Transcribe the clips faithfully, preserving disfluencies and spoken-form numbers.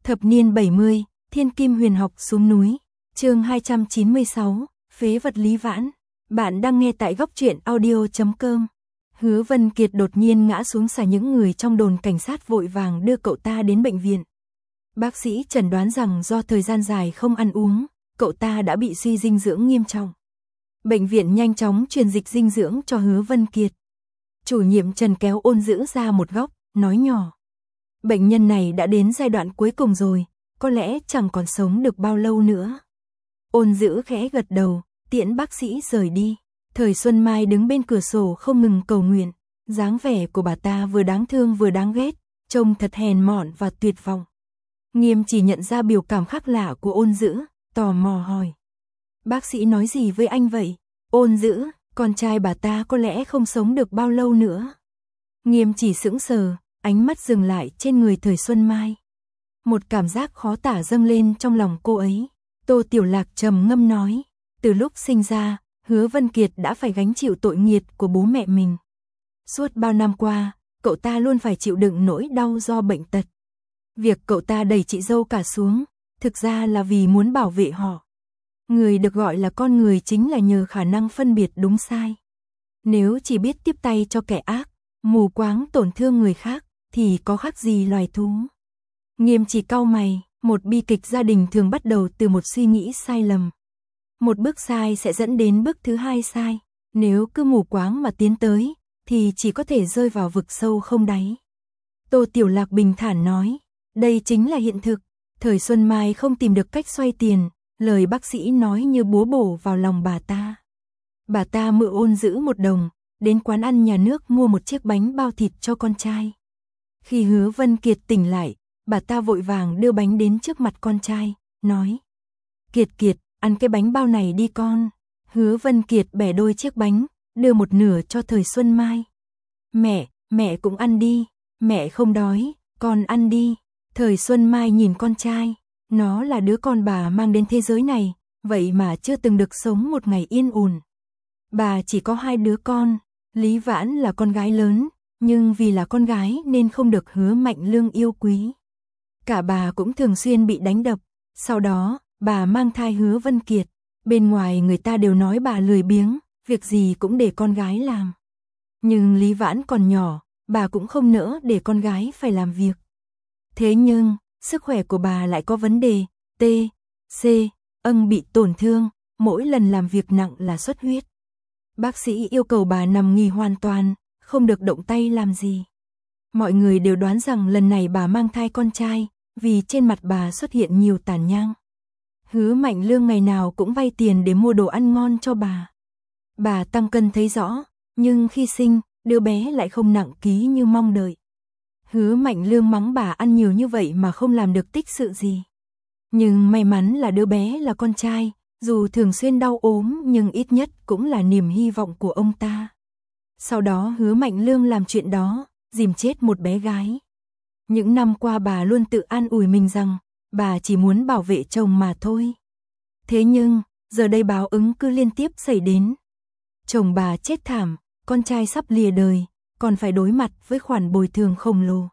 Thập niên bảy mươi, Thiên Kim Huyền Học xuống núi. Chương hai trăm chín mươi sáu, phế vật Lý Vãn. Bạn đang nghe tại góc truyện audio chấm com. Hứa Vân Kiệt đột nhiên ngã xuống xà, những người trong đồn cảnh sát vội vàng đưa cậu ta đến bệnh viện. Bác sĩ chẩn đoán rằng do thời gian dài không ăn uống, cậu ta đã bị suy dinh dưỡng nghiêm trọng. Bệnh viện nhanh chóng truyền dịch dinh dưỡng cho Hứa Vân Kiệt. Chủ nhiệm Trần kéo Ôn Dữ ra một góc, nói nhỏ: bệnh nhân này đã đến giai đoạn cuối cùng rồi, có lẽ chẳng còn sống được bao lâu nữa. Ôn Dữ khẽ gật đầu, tiễn bác sĩ rời đi. Thời Xuân Mai đứng bên cửa sổ không ngừng cầu nguyện, dáng vẻ của bà ta vừa đáng thương vừa đáng ghét, trông thật hèn mọn và tuyệt vọng. Nghiêm chỉ nhận ra biểu cảm khác lạ của Ôn Dữ, tò mò hỏi: bác sĩ nói gì với anh vậy? Ôn Dữ: con trai bà ta có lẽ không sống được bao lâu nữa. Nghiêm chỉ sững sờ, ánh mắt dừng lại trên người Thời Xuân Mai. Một cảm giác khó tả dâng lên trong lòng cô ấy. Tô Tiểu Lạc trầm ngâm nói: từ lúc sinh ra, Hứa Vân Kiệt đã phải gánh chịu tội nghiệt của bố mẹ mình. Suốt bao năm qua, cậu ta luôn phải chịu đựng nỗi đau do bệnh tật. Việc cậu ta đẩy chị dâu cả xuống, thực ra là vì muốn bảo vệ họ. Người được gọi là con người chính là nhờ khả năng phân biệt đúng sai. Nếu chỉ biết tiếp tay cho kẻ ác, mù quáng tổn thương người khác, thì có khác gì loài thú. Nghiêm chỉ cau mày, một bi kịch gia đình thường bắt đầu từ một suy nghĩ sai lầm. Một bước sai sẽ dẫn đến bước thứ hai sai. Nếu cứ mù quáng mà tiến tới, thì chỉ có thể rơi vào vực sâu không đáy. Tô Tiểu Lạc bình thản nói: đây chính là hiện thực. Thời Xuân Mai không tìm được cách xoay tiền, lời bác sĩ nói như búa bổ vào lòng bà ta. Bà ta mượn Ôn Dữ một đồng, đến quán ăn nhà nước mua một chiếc bánh bao thịt cho con trai. Khi Hứa Vân Kiệt tỉnh lại, bà ta vội vàng đưa bánh đến trước mặt con trai, nói: Kiệt Kiệt, ăn cái bánh bao này đi con. Hứa Vân Kiệt bẻ đôi chiếc bánh, đưa một nửa cho Thời Xuân Mai. Mẹ, mẹ cũng ăn đi. Mẹ không đói, con ăn đi. Thời Xuân Mai nhìn con trai, nó là đứa con bà mang đến thế giới này, vậy mà chưa từng được sống một ngày yên ổn. Bà chỉ có hai đứa con, Lý Vãn là con gái lớn, nhưng vì là con gái nên không được Hứa Mạnh Lương yêu quý. Cả bà cũng thường xuyên bị đánh đập. Sau đó, bà mang thai Hứa Vân Kiệt. Bên ngoài người ta đều nói bà lười biếng, việc gì cũng để con gái làm. Nhưng Lý Vãn còn nhỏ, bà cũng không nỡ để con gái phải làm việc. Thế nhưng, sức khỏe của bà lại có vấn đề, T, C, âng bị tổn thương, mỗi lần làm việc nặng là xuất huyết. Bác sĩ yêu cầu bà nằm nghỉ hoàn toàn, không được động tay làm gì. Mọi người đều đoán rằng lần này bà mang thai con trai, vì trên mặt bà xuất hiện nhiều tàn nhang. Hứa Mạnh Lương ngày nào cũng vay tiền để mua đồ ăn ngon cho bà. Bà tăng cân thấy rõ, nhưng khi sinh, đứa bé lại không nặng ký như mong đợi. Hứa Mạnh Lương mắng bà ăn nhiều như vậy mà không làm được tích sự gì. Nhưng may mắn là đứa bé là con trai, dù thường xuyên đau ốm nhưng ít nhất cũng là niềm hy vọng của ông ta. Sau đó Hứa Mạnh Lương làm chuyện đó, dìm chết một bé gái. Những năm qua bà luôn tự an ủi mình rằng, bà chỉ muốn bảo vệ chồng mà thôi. Thế nhưng, giờ đây báo ứng cứ liên tiếp xảy đến. Chồng bà chết thảm, con trai sắp lìa đời, còn phải đối mặt với khoản bồi thường khổng lồ.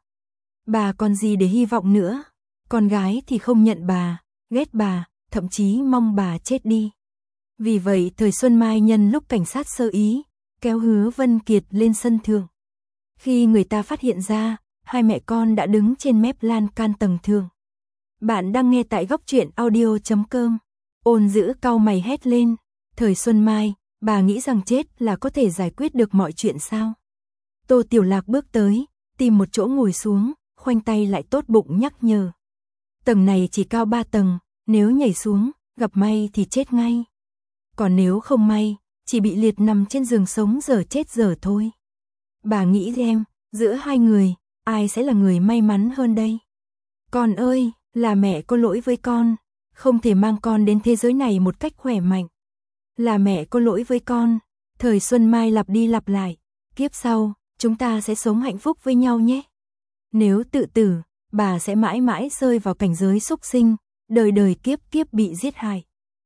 Bà còn gì để hy vọng nữa? Con gái thì không nhận bà, ghét bà, thậm chí mong bà chết đi. Vì vậy Thời Xuân Mai nhân lúc cảnh sát sơ ý, kéo Hứa Vân Kiệt lên sân thượng. Khi người ta phát hiện ra, hai mẹ con đã đứng trên mép lan can tầng thượng. Bạn đang nghe tại góc truyện audio chấm com. Ôn Dữ cau mày hét lên: Thời Xuân Mai, bà nghĩ rằng chết là có thể giải quyết được mọi chuyện sao? Tô Tiểu Lạc bước tới, tìm một chỗ ngồi xuống, khoanh tay lại tốt bụng nhắc nhở: tầng này chỉ cao ba tầng, nếu nhảy xuống, gặp may thì chết ngay. Còn nếu không may, chỉ bị liệt nằm trên giường sống giờ chết giờ thôi. Bà nghĩ xem, giữa hai người, ai sẽ là người may mắn hơn đây? Con ơi, là mẹ có lỗi với con, không thể mang con đến thế giới này một cách khỏe mạnh. Là mẹ có lỗi với con. Thời Xuân Mai lặp đi lặp lại: kiếp sau, chúng ta sẽ sống hạnh phúc với nhau nhé. Nếu tự tử, bà sẽ mãi mãi rơi vào cảnh giới súc sinh, đời đời kiếp kiếp bị giết hại.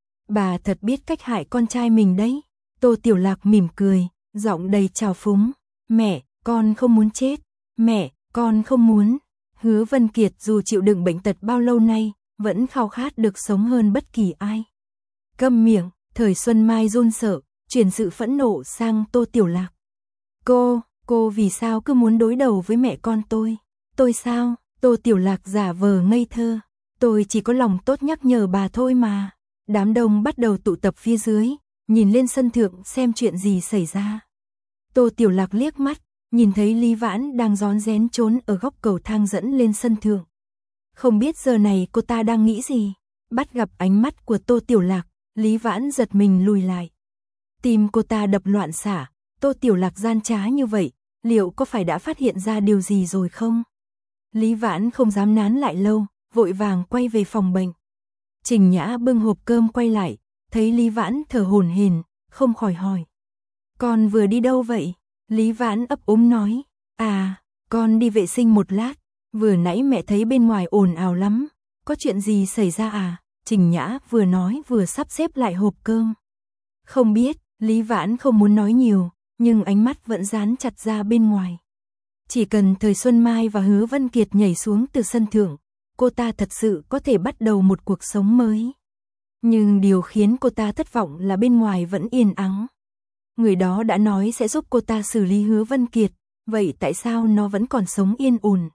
Bà thật biết cách hại con trai mình đấy. Tô Tiểu Lạc mỉm cười, giọng đầy trào phúng: mẹ, con không muốn chết. Mẹ, con không muốn. Hứa Vân Kiệt dù chịu đựng bệnh tật bao lâu nay, vẫn khao khát được sống hơn bất kỳ ai. Câm miệng, Thời Xuân Mai run sợ, chuyển sự phẫn nộ sang Tô Tiểu Lạc. Cô, cô vì sao cứ muốn đối đầu với mẹ con tôi? Tôi sao? Tô Tiểu Lạc giả vờ ngây thơ. Tôi chỉ có lòng tốt nhắc nhở bà thôi mà. Đám đông bắt đầu tụ tập phía dưới, nhìn lên sân thượng xem chuyện gì xảy ra. Tô Tiểu Lạc liếc mắt, nhìn thấy Lý Vãn đang rón rén trốn ở góc cầu thang dẫn lên sân thượng. Không biết giờ này cô ta đang nghĩ gì. Bắt gặp ánh mắt của Tô Tiểu Lạc, Lý Vãn giật mình lùi lại. Tim cô ta đập loạn xạ. Tô Tiểu Lạc gian trá như vậy, liệu có phải đã phát hiện ra điều gì rồi không? Lý Vãn không dám nán lại lâu, vội vàng quay về phòng bệnh. Trình Nhã bưng hộp cơm quay lại, thấy Lý Vãn thở hổn hển, không khỏi hỏi. Con vừa đi đâu vậy? Lý Vãn ấp úng nói. À, con đi vệ sinh một lát, vừa nãy mẹ thấy bên ngoài ồn ào lắm. Có chuyện gì xảy ra à? Trình Nhã vừa nói vừa sắp xếp lại hộp cơm. Không biết, Lý Vãn không muốn nói nhiều, nhưng ánh mắt vẫn dán chặt ra bên ngoài. Chỉ cần Thời Xuân Mai và Hứa Vân Kiệt nhảy xuống từ sân thượng, cô ta thật sự có thể bắt đầu một cuộc sống mới. Nhưng điều khiến cô ta thất vọng là bên ngoài vẫn yên ắng. Người đó đã nói sẽ giúp cô ta xử lý Hứa Vân Kiệt, vậy tại sao nó vẫn còn sống yên ổn?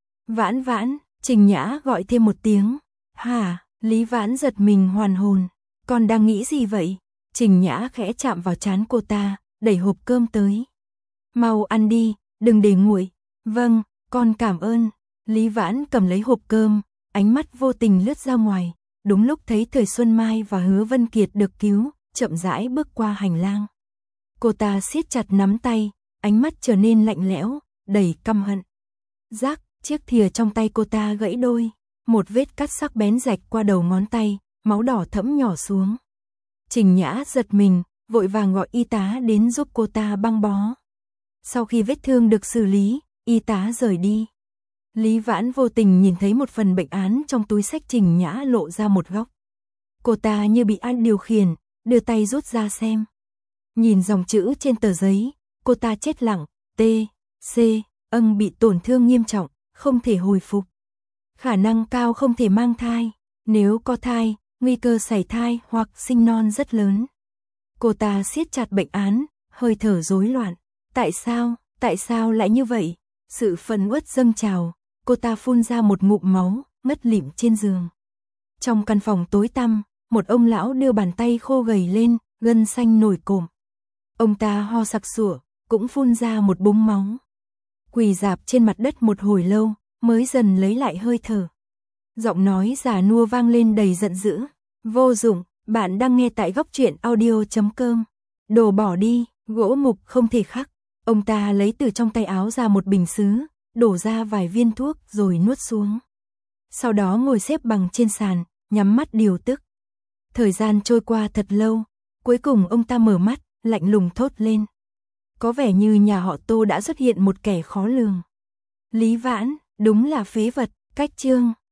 Vãn Vãn, Trình Nhã gọi thêm một tiếng. Hả? Lý Vãn giật mình hoàn hồn. Con đang nghĩ gì vậy? Trình Nhã khẽ chạm vào trán cô ta, đẩy hộp cơm tới. Mau ăn đi, đừng để nguội. Vâng, con cảm ơn. Lý Vãn cầm lấy hộp cơm, ánh mắt vô tình lướt ra ngoài. Đúng lúc thấy Thời Xuân Mai và Hứa Vân Kiệt được cứu, chậm rãi bước qua hành lang. Cô ta siết chặt nắm tay, ánh mắt trở nên lạnh lẽo, đầy căm hận. Rắc, chiếc thìa trong tay cô ta gãy đôi. Một vết cắt sắc bén rạch qua đầu ngón tay, máu đỏ thẫm nhỏ xuống. Trình Nhã giật mình, vội vàng gọi y tá đến giúp cô ta băng bó. Sau khi vết thương được xử lý, y tá rời đi. Lý Vãn vô tình nhìn thấy một phần bệnh án trong túi xách Trình Nhã lộ ra một góc. Cô ta như bị ai điều khiển, đưa tay rút ra xem. Nhìn dòng chữ trên tờ giấy, cô ta chết lặng, T, C, âng bị tổn thương nghiêm trọng, không thể hồi phục. Khả năng cao không thể mang thai, nếu có thai, nguy cơ sảy thai hoặc sinh non rất lớn. Cô ta siết chặt bệnh án, hơi thở rối loạn. Tại sao, tại sao lại như vậy? Sự phẫn uất dâng trào, cô ta phun ra một ngụm máu, ngất lịm trên giường. Trong căn phòng tối tăm, một ông lão đưa bàn tay khô gầy lên, gân xanh nổi cộm. Ông ta ho sặc sụa, cũng phun ra một búng máu. Quỳ rạp trên mặt đất một hồi lâu, mới dần lấy lại hơi thở. Giọng nói già nua vang lên đầy giận dữ. Vô dụng, bạn đang nghe tại góc truyện audio chấm com. Đồ bỏ đi, gỗ mục không thể khắc. Ông ta lấy từ trong tay áo ra một bình sứ, đổ ra vài viên thuốc rồi nuốt xuống. Sau đó ngồi xếp bằng trên sàn, nhắm mắt điều tức. Thời gian trôi qua thật lâu, cuối cùng ông ta mở mắt, lạnh lùng thốt lên. Có vẻ như nhà họ Tô đã xuất hiện một kẻ khó lường. Lý Vãn, đúng là phế vật. Cách chương